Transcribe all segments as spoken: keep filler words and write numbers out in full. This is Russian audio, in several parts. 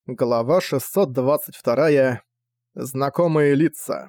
Глава шестьсот двадцать два. Знакомые лица.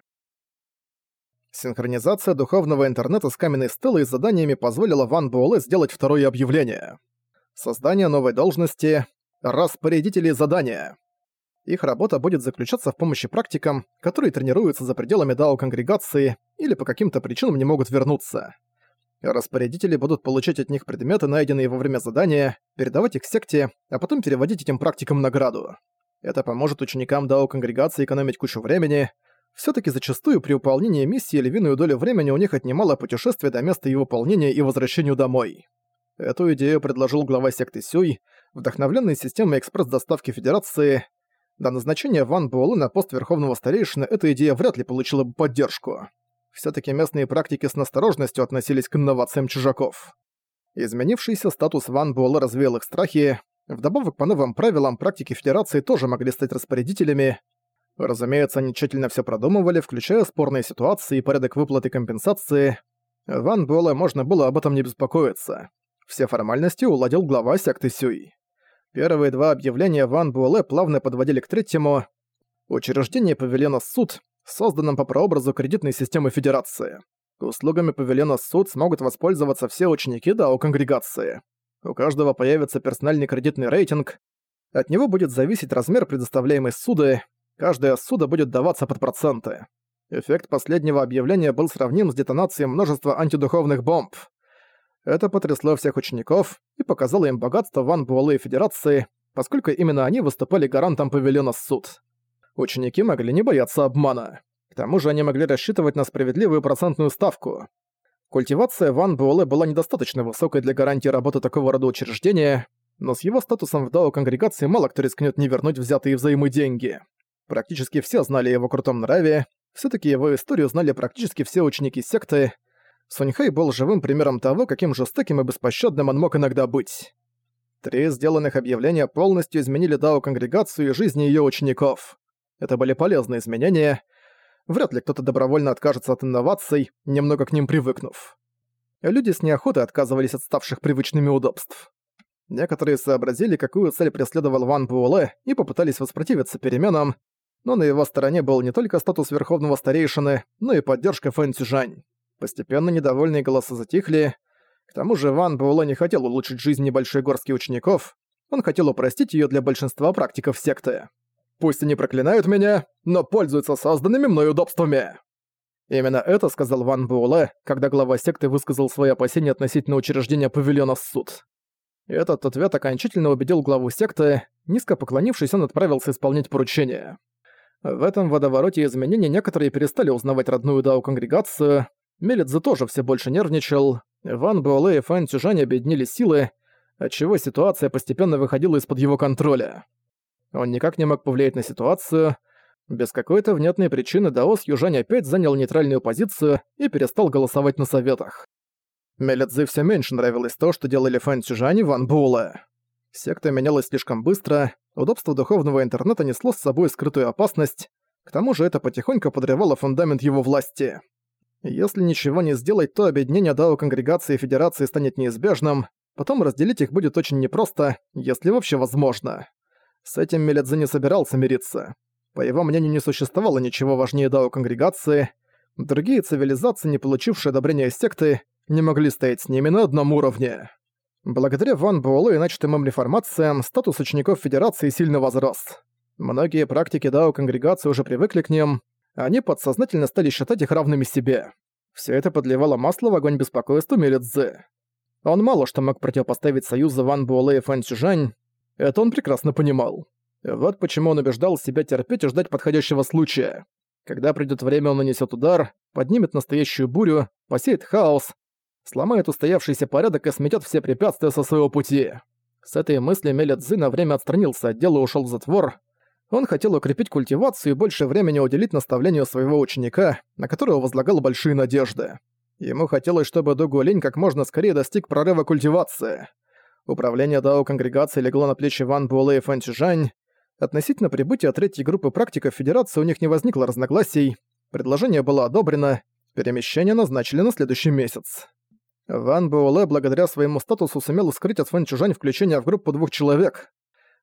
Синхронизация духовного интернета с каменной стелой и заданиями позволила Ван Буэлэ сделать второе объявление. Создание новой должности «Распорядители задания». Их работа будет заключаться в помощи практикам, которые тренируются за пределами дао-конгрегации или по каким-то причинам не могут вернуться. Распорядители будут получать от них предметы, найденные во время задания, передавать их секте, а потом переводить этим практикам награду. Это поможет ученикам дао-конгрегации экономить кучу времени. Всё-таки зачастую при выполнении миссии львиную долю времени у них отнимало путешествие до места ее выполнения и возвращению домой. Эту идею предложил глава секты Сюй, вдохновленный системой экспресс-доставки Федерации. До назначения Ван Буэлэ на пост Верховного Старейшины эта идея вряд ли получила бы поддержку. Всё-таки местные практики с настороженностью относились к инновациям чужаков. Изменившийся статус Ван Буэлэ развеял их страхи. Вдобавок, по новым правилам, практики Федерации тоже могли стать распорядителями. Разумеется, они тщательно всё продумывали, включая спорные ситуации и порядок выплаты компенсации. Ван Буэлэ можно было об этом не беспокоиться. Все формальности уладил глава секты Сюй. Первые два объявления Ван Буэлэ плавно подводили к третьему. Учреждение павильона Суд, созданном по прообразу кредитной системы Федерации. Услугами павильона Суд смогут воспользоваться все ученики дао-конгрегации. У каждого появится персональный кредитный рейтинг. От него будет зависеть размер предоставляемой ссуды. Каждая ссуда будет даваться под проценты. Эффект последнего объявления был сравним с детонацией множества антидуховных бомб. Это потрясло всех учеников и показало им богатство Ван Буэлэ и Федерации, поскольку именно они выступали гарантом павильона Суд. Ученики могли не бояться обмана. К тому же они могли рассчитывать на справедливую процентную ставку. Культивация Ван Буэлэ была недостаточно высокой для гарантии работы такого рода учреждения, но с его статусом в дао-конгрегации мало кто рискнет не вернуть взятые взаймы деньги. Практически все знали о его крутом нраве, всё-таки его историю знали практически все ученики секты. Суньхэй был живым примером того, каким жестоким и беспощадным он мог иногда быть. Три сделанных объявления полностью изменили дао-конгрегацию и жизни её учеников. Это были полезные изменения. Вряд ли кто-то добровольно откажется от инноваций, немного к ним привыкнув. Люди с неохотой отказывались от ставших привычными удобств. Некоторые сообразили, какую цель преследовал Ван Буэлэ, и попытались воспротивиться переменам, но на его стороне был не только статус Верховного Старейшины, но и поддержка Фэн Цзюжань. Постепенно недовольные голоса затихли. К тому же Ван Буэлэ не хотел улучшить жизнь небольшой горстки учеников, он хотел упростить её для большинства практиков секты. «Пусть они проклинают меня, но пользуются созданными мной удобствами!» Именно это сказал Ван Буэлэ, когда глава секты высказал свои опасения относительно учреждения павильона Суд. Этот ответ окончательно убедил главу секты. Низко поклонившись, он отправился исполнять поручение. В этом водовороте изменений некоторые перестали узнавать родную дао-конгрегацию. Мелидзе тоже все больше нервничал. Ван Буэлэ и Фэн Цзюжань объединили силы, отчего ситуация постепенно выходила из-под его контроля. Он никак не мог повлиять на ситуацию. Без какой-то внятной причины Даос Южань опять занял нейтральную позицию и перестал голосовать на советах. Мелидзе все меньше нравилось то, что делали Фэн Цзюжань и Ван Буэлэ. Секта менялась слишком быстро, удобство духовного интернета несло с собой скрытую опасность, к тому же это потихоньку подрывало фундамент его власти. Если ничего не сделать, то объединение дао-конгрегации и Федерации станет неизбежным, потом разделить их будет очень непросто, если вообще возможно. С этим Мелидзе не собирался мириться. По его мнению, не существовало ничего важнее дао-конгрегации. Другие цивилизации, не получившие одобрения секты, не могли стоять с ними на одном уровне. Благодаря Ван Буэлэ и начатым им реформациям, статус учеников Федерации сильно возрос. Многие практики дао-конгрегации уже привыкли к ним, они подсознательно стали считать их равными себе. Всё это подливало масло в огонь беспокойства Мелидзе. Он мало что мог противопоставить союзу Ван Буэлэ и Фэн Цзюжань. Это он прекрасно понимал. Вот почему он убеждал себя терпеть и ждать подходящего случая. Когда придёт время, он нанесёт удар, поднимет настоящую бурю, посеет хаос, сломает устоявшийся порядок и сметёт все препятствия со своего пути. С этой мыслью Мелидзе на время отстранился от дела и ушёл в затвор. Он хотел укрепить культивацию и больше времени уделить наставлению своего ученика, на которого возлагал большие надежды. Ему хотелось, чтобы Дугу Линь как можно скорее достиг прорыва культивации. Управление дао-конгрегации легло на плечи Ван Буэлэ и Фэн Цзюжань. Относительно прибытия третьей группы практиков Федерации у них не возникло разногласий. Предложение было одобрено, перемещение назначили на следующий месяц. Ван Буэлэ благодаря своему статусу сумел скрыть от Фэн Цзюжань включение в группу двух человек.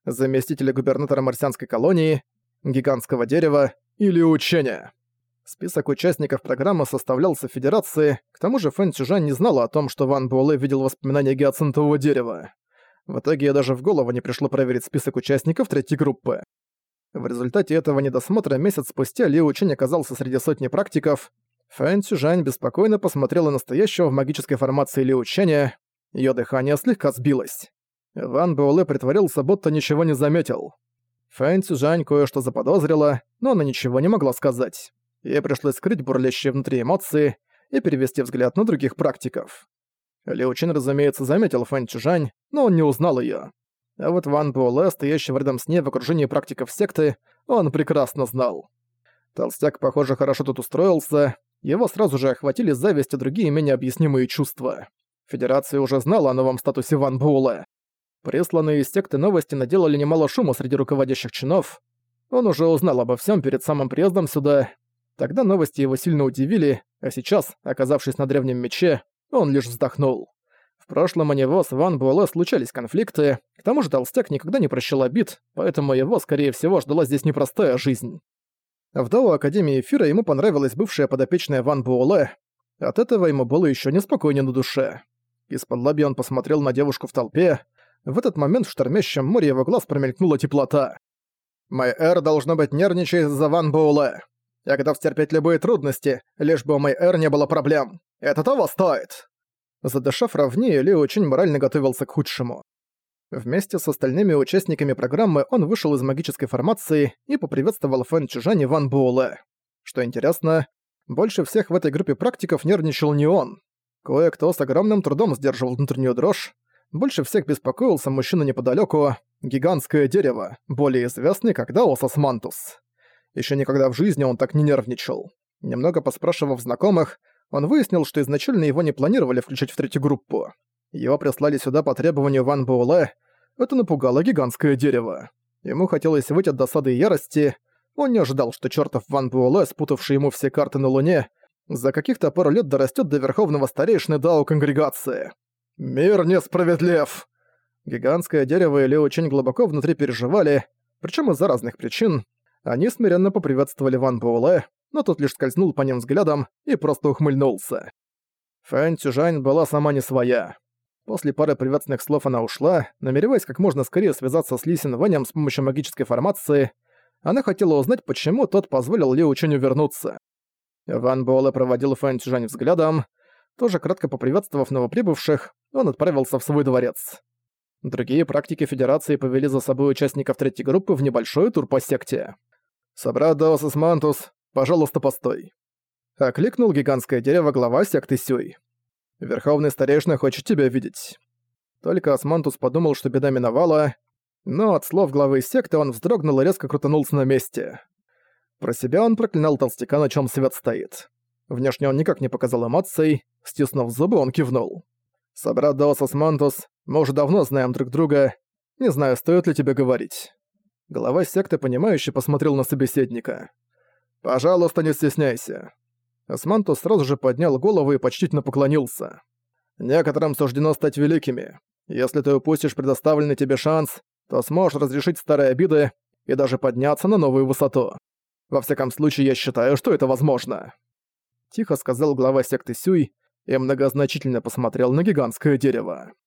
заместителя губернатора марсианской колонии, гигантского дерева или учения. Список участников программы составлялся Федерации, к тому же Фэн Цюжань не знала о том, что Ван Буэлэ видел воспоминания гиацинтового дерева. В итоге ей даже в голову не пришло проверить список участников третьей группы. В результате этого недосмотра месяц спустя Лиу Чэнь оказался среди сотни практиков. Фэн Цюжань беспокойно посмотрела на стоящего в магической формации Лиу Чэня. Её дыхание слегка сбилось. Ван Буэлэ притворился, будто ничего не заметил. Фэн Цюжань кое-что заподозрила, но она ничего не могла сказать. Ей пришлось скрыть бурлящие внутри эмоции и перевести взгляд на других практиков. Лиу Чэнь, разумеется, заметил Фэн Цюжань, но он не узнал её. А вот Ван Буэлэ, стоящего рядом с ней в окружении практиков секты, он прекрасно знал. Толстяк, похоже, хорошо тут устроился, его сразу же охватили зависть и другие менее объяснимые чувства. Федерация уже знала о новом статусе Ван Буэлэ. Присланные из секты новости наделали немало шума среди руководящих чинов. Он уже узнал обо всем перед самым приездом сюда. Тогда новости его сильно удивили, а сейчас, оказавшись на древнем мече, он лишь вздохнул. В прошлом у него с Ван Буэлэ случались конфликты, к тому же толстяк никогда не прощал обид, поэтому его, скорее всего, ждала здесь непростая жизнь. В Дао Академии Эфира ему понравилась бывшая подопечная Ван Буэлэ. От этого ему было еще неспокойнее на душе. Из-под он посмотрел на девушку в толпе. В этот момент в штормящем море его глаз промелькнула теплота. «Мэй-Эр, должно быть, нервничает из-за Ван Буэлэ. Я готов терпеть любые трудности, лишь бы у Мэй-Эр не было проблем. Это того стоит!» Задышав ровнее, Лиу очень морально готовился к худшему. Вместе с остальными участниками программы он вышел из магической формации и поприветствовал Фэн Цюжань и Ван Буэлэ. Что интересно, больше всех в этой группе практиков нервничал не он. Кое-кто с огромным трудом сдерживал внутреннюю дрожь. Больше всех беспокоился мужчина неподалёку, гигантское дерево, более известный как Даосос Мантус. Ещё никогда в жизни он так не нервничал. Немного поспрашивав знакомых, он выяснил, что изначально его не планировали включать в третью группу. Его прислали сюда по требованию Ван Буэлэ. Это напугало гигантское дерево. Ему хотелось выйти от досады и ярости. Он не ожидал, что чертов Ван Буэлэ, спутавший ему все карты на Луне, за каких-то пару лет дорастет до верховного старейшины Дао-конгрегации. «Мир несправедлив!» Гигантское дерево и Лиу очень глубоко внутри переживали, причем из-за разных причин. Они смиренно поприветствовали Ван Буэлэ, но тот лишь скользнул по ним взглядом и просто ухмыльнулся. Фэн Цюжань была сама не своя. После пары приветственных слов она ушла, намереваясь как можно скорее связаться с Ли Син Вэнем с помощью магической формации. Она хотела узнать, почему тот позволил Лиу Чэню вернуться. Ван Буэлэ проводил Фэн Цюжань взглядом. Тоже кратко поприветствовав новоприбывших, он отправился в свой дворец. Другие практики Федерации повели за собой участников третьей группы в небольшой тур по секте. «Собрат Даосос Мантус, пожалуйста, постой», — окликнул гигантское дерево глава секты Сюй. «Верховный старейшина хочет тебя видеть». Только Османтус подумал, что беда миновала, но от слов главы секты он вздрогнул и резко крутанулся на месте. Про себя он проклинал толстяка, на чем свет стоит. Внешне он никак не показал эмоций, стиснув зубы, он кивнул. «Собрат Даосос Мантус, мы уже давно знаем друг друга, не знаю, стоит ли тебе говорить». Глава секты, понимающе посмотрел на собеседника. «Пожалуйста, не стесняйся». Османтус сразу же поднял голову и почтительно поклонился. «Некоторым суждено стать великими. Если ты упустишь предоставленный тебе шанс, то сможешь разрешить старые обиды и даже подняться на новую высоту. Во всяком случае, я считаю, что это возможно». Тихо сказал глава секты Сюй и многозначительно посмотрел на гигантское дерево.